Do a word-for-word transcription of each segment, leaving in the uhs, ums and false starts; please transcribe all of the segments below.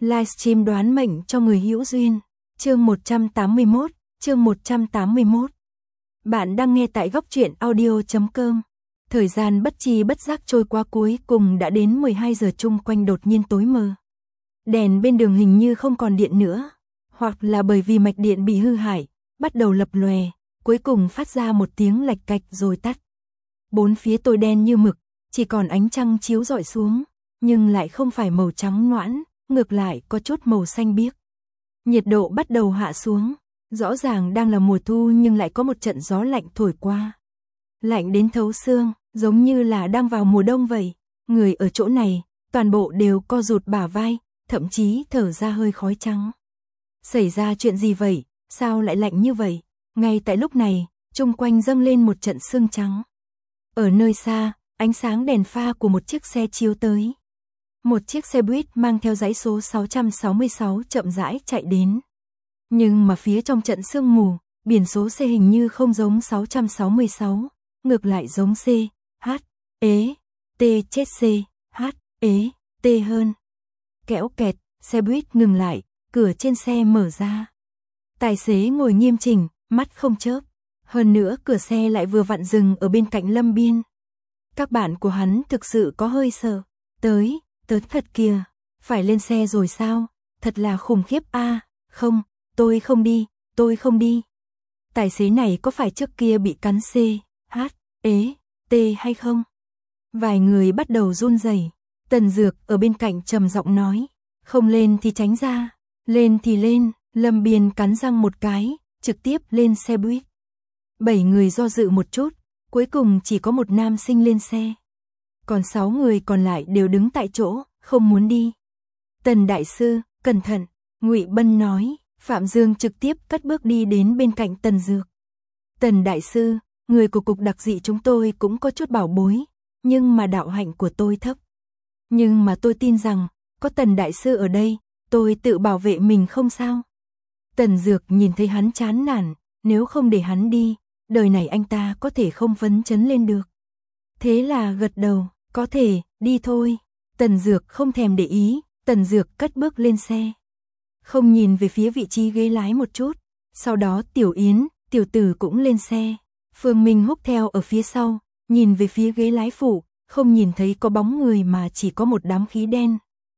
Livestream đoán mệnh cho người hữu duyên. Chương một trăm tám mươi mốt, chương một trăm tám mươi mốt. Bạn đang nghe tại góc truyện audio chấm com. Thời gian bất tri bất giác trôi qua, cuối cùng đã đến mười hai giờ, chung quanh đột nhiên tối mờ. Đèn bên đường hình như không còn điện nữa, hoặc là bởi vì mạch điện bị hư hại, bắt đầu lập lòe, cuối cùng phát ra một tiếng lạch cạch rồi tắt. Bốn phía tối đen như mực, chỉ còn ánh trăng chiếu rọi xuống, nhưng lại không phải màu trắng noãn, ngược lại có chút màu xanh biếc. Nhiệt độ bắt đầu hạ xuống, rõ ràng đang là mùa thu nhưng lại có một trận gió lạnh thổi qua. Lạnh đến thấu xương, giống như là đang vào mùa đông vậy. Người ở chỗ này, toàn bộ đều co rụt bả vai, thậm chí thở ra hơi khói trắng. Xảy ra chuyện gì vậy, sao lại lạnh như vậy? Ngay tại lúc này, chung quanh dâng lên một trận sương trắng. Ở nơi xa, ánh sáng đèn pha của một chiếc xe chiếu tới. Một chiếc xe buýt mang theo dãy số sáu trăm sáu mươi sáu chậm rãi chạy đến. Nhưng mà phía trong trận sương mù, biển số xe hình như không giống sáu trăm sáu mươi sáu, ngược lại giống C, H, ế, T chết C, H, ế, T hơn. Kéo kẹt, xe buýt ngừng lại, cửa trên xe mở ra. Tài xế ngồi nghiêm chỉnh, mắt không chớp. Hơn nữa cửa xe lại vừa vặn dừng ở bên cạnh Lâm Biên. Các bạn của hắn thực sự có hơi sợ. Tới, tới thật kìa, phải lên xe rồi sao? Thật là khủng khiếp a. À, không, tôi không đi, tôi không đi. Tài xế này có phải trước kia bị cắn C, H, ế, T hay không? Vài người bắt đầu run rẩy. Tần Dược ở bên cạnh trầm giọng nói, không lên thì tránh ra, lên thì lên. Lâm Biên cắn răng một cái, trực tiếp lên xe buýt. Bảy người do dự một chút, cuối cùng chỉ có một nam sinh lên xe. Còn sáu người còn lại đều đứng tại chỗ, không muốn đi. Tần đại sư, cẩn thận, Ngụy Bân nói. Phạm Dương trực tiếp cất bước đi đến bên cạnh Tần Dược. Tần đại sư, người của cục đặc dị chúng tôi cũng có chút bảo bối, nhưng mà đạo hạnh của tôi thấp. Nhưng mà tôi tin rằng, có Tần đại sư ở đây, tôi tự bảo vệ mình không sao. Tần Dược nhìn thấy hắn chán nản, nếu không để hắn đi, đời này anh ta có thể không phấn chấn lên được. Thế là gật đầu, có thể, đi thôi. Tần Dược không thèm để ý, Tần Dược cất bước lên xe. Không nhìn về phía vị trí ghế lái một chút, sau đó Tiểu Yến, Tiểu Tử cũng lên xe. Phương Minh Húc theo ở phía sau, nhìn về phía ghế lái phụ, không nhìn thấy có bóng người mà chỉ có một đám khí đen.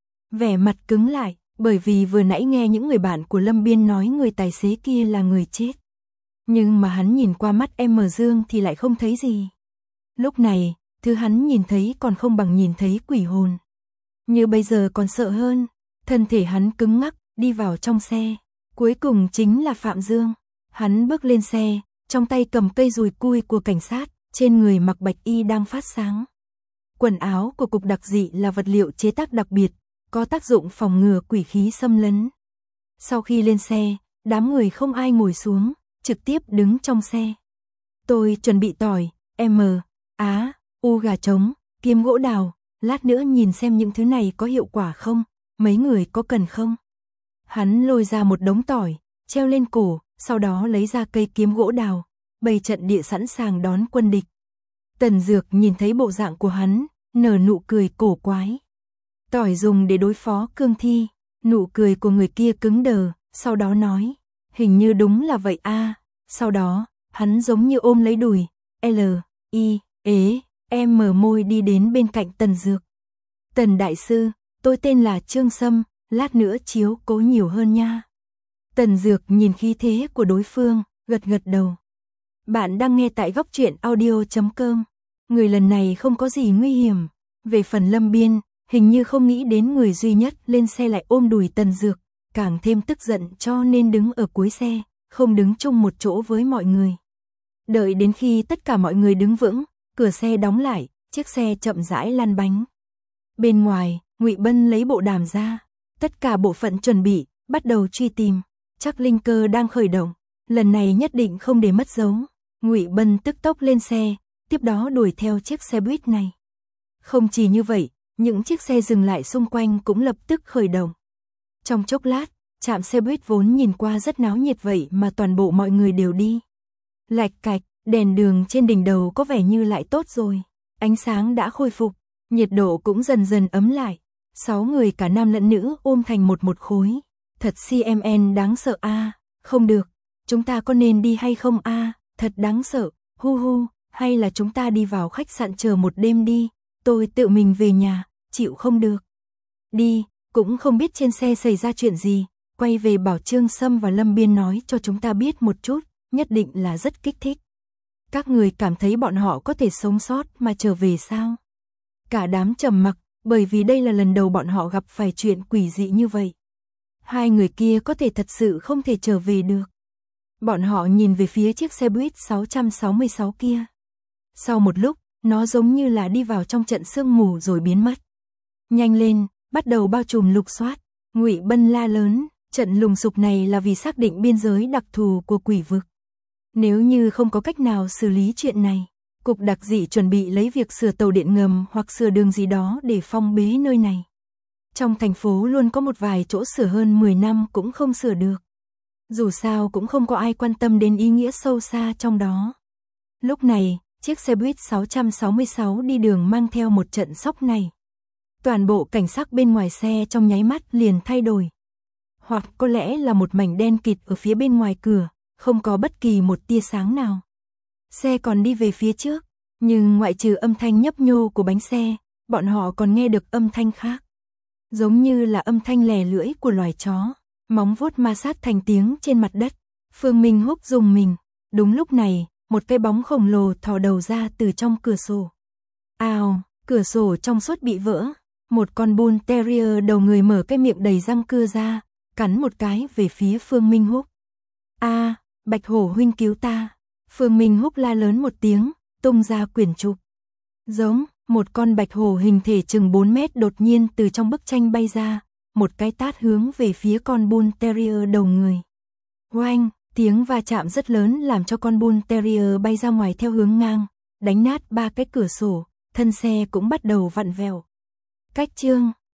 Vẻ mặt cứng lại, bởi vì vừa nãy nghe những người bạn của Lâm Biên nói người tài xế kia là người chết. Nhưng mà hắn nhìn qua mắt em Dương thì lại không thấy gì. Lúc này, thứ hắn nhìn thấy còn không bằng nhìn thấy quỷ hồn. Như bây giờ còn sợ hơn, thân thể hắn cứng ngắc, đi vào trong xe. Cuối cùng chính là Phạm Dương. Hắn bước lên xe, trong tay cầm cây dùi cui của cảnh sát, trên người mặc bạch y đang phát sáng. Quần áo của cục đặc dị là vật liệu chế tác đặc biệt, có tác dụng phòng ngừa quỷ khí xâm lấn. Sau khi lên xe, đám người không ai ngồi xuống, trực tiếp đứng trong xe. Tôi chuẩn bị tỏi, M, Á, U gà trống, kiếm gỗ đào, lát nữa nhìn xem những thứ này có hiệu quả không, mấy người có cần không? Hắn lôi ra một đống tỏi, treo lên cổ, sau đó lấy ra cây kiếm gỗ đào, bày trận địa sẵn sàng đón quân địch. Tần Dược nhìn thấy bộ dạng của hắn, nở nụ cười cổ quái. Tỏi dùng để đối phó cương thi, nụ cười của người kia cứng đờ, sau đó nói, hình như đúng là vậy a. À. Sau đó, hắn giống như ôm lấy đùi, L, I, ế, em mở môi đi đến bên cạnh Tần Dược. Tần đại sư, tôi tên là Trương Sâm, lát nữa chiếu cố nhiều hơn nha. Tần Dược nhìn khí thế của đối phương, gật gật đầu. Bạn đang nghe tại góc truyện audio chấm com. Người lần này không có gì nguy hiểm. Về phần Lâm Biên, hình như không nghĩ đến người duy nhất lên xe lại ôm đùi Tần Dược, càng thêm tức giận cho nên đứng ở cuối xe, không đứng chung một chỗ với mọi người. Đợi đến khi tất cả mọi người đứng vững, cửa xe đóng lại, chiếc xe chậm rãi lăn bánh. Bên ngoài, Ngụy Bân lấy bộ đàm ra, tất cả bộ phận chuẩn bị, bắt đầu truy tìm. Chắc linh cơ đang khởi động, lần này nhất định không để mất dấu. Ngụy Bân tức tốc lên xe, tiếp đó đuổi theo chiếc xe buýt này. Không chỉ như vậy, những chiếc xe dừng lại xung quanh cũng lập tức khởi động. Trong chốc lát, trạm xe buýt vốn nhìn qua rất náo nhiệt vậy mà toàn bộ mọi người đều đi. Lạch cạch, đèn đường trên đỉnh đầu có vẻ như lại tốt rồi. Ánh sáng đã khôi phục, nhiệt độ cũng dần dần ấm lại. Sáu người cả nam lẫn nữ ôm thành một một khối. Thật xê em en đáng sợ a, à. Không được, chúng ta có nên đi hay không a, à? Thật đáng sợ, hu hu, hay là chúng ta đi vào khách sạn chờ một đêm đi, tôi tự mình về nhà, chịu không được. Đi, cũng không biết trên xe xảy ra chuyện gì, quay về bảo Trương Sâm và Lâm Biên nói cho chúng ta biết một chút, nhất định là rất kích thích. Các người cảm thấy bọn họ có thể sống sót mà trở về sao? Cả đám trầm mặc, bởi vì đây là lần đầu bọn họ gặp phải chuyện quỷ dị như vậy. Hai người kia có thể thật sự không thể trở về được. Bọn họ nhìn về phía chiếc xe buýt sáu sáu sáu kia. Sau một lúc, nó giống như là đi vào trong trận sương mù rồi biến mất. Nhanh lên, bắt đầu bao trùm lục soát. Ngụy Bân la lớn, trận lùng sục này là vì xác định biên giới đặc thù của quỷ vực. Nếu như không có cách nào xử lý chuyện này, cục đặc dị chuẩn bị lấy việc sửa tàu điện ngầm hoặc sửa đường gì đó để phong bế nơi này. Trong thành phố luôn có một vài chỗ sửa hơn mười năm cũng không sửa được. Dù sao cũng không có ai quan tâm đến ý nghĩa sâu xa trong đó. Lúc này, chiếc xe buýt sáu sáu sáu đi đường mang theo một trận sốc này. Toàn bộ cảnh sắc bên ngoài xe trong nháy mắt liền thay đổi. Hoặc có lẽ là một mảnh đen kịt ở phía bên ngoài cửa, không có bất kỳ một tia sáng nào. Xe còn đi về phía trước, nhưng ngoại trừ âm thanh nhấp nhô của bánh xe, bọn họ còn nghe được âm thanh khác. Giống như là âm thanh lè lưỡi của loài chó, móng vuốt ma sát thành tiếng trên mặt đất. Phương Minh Húc rùng mình. Đúng lúc này, một cái bóng khổng lồ thò đầu ra từ trong cửa sổ. Ào, cửa sổ trong suốt bị vỡ. Một con Bull Terrier đầu người mở cái miệng đầy răng cưa ra, cắn một cái về phía Phương Minh Húc. A, Bạch Hổ huynh cứu ta. Phương Minh Húc la lớn một tiếng, tung ra quyển trục. Giống, một con bạch hổ hình thể chừng bốn mét đột nhiên từ trong bức tranh bay ra, một cái tát hướng về phía con Bull Terrier đầu người. Oanh, tiếng va chạm rất lớn làm cho con Bull Terrier bay ra ngoài theo hướng ngang, đánh nát ba cái cửa sổ, thân xe cũng bắt đầu vặn vẹo. Cách chương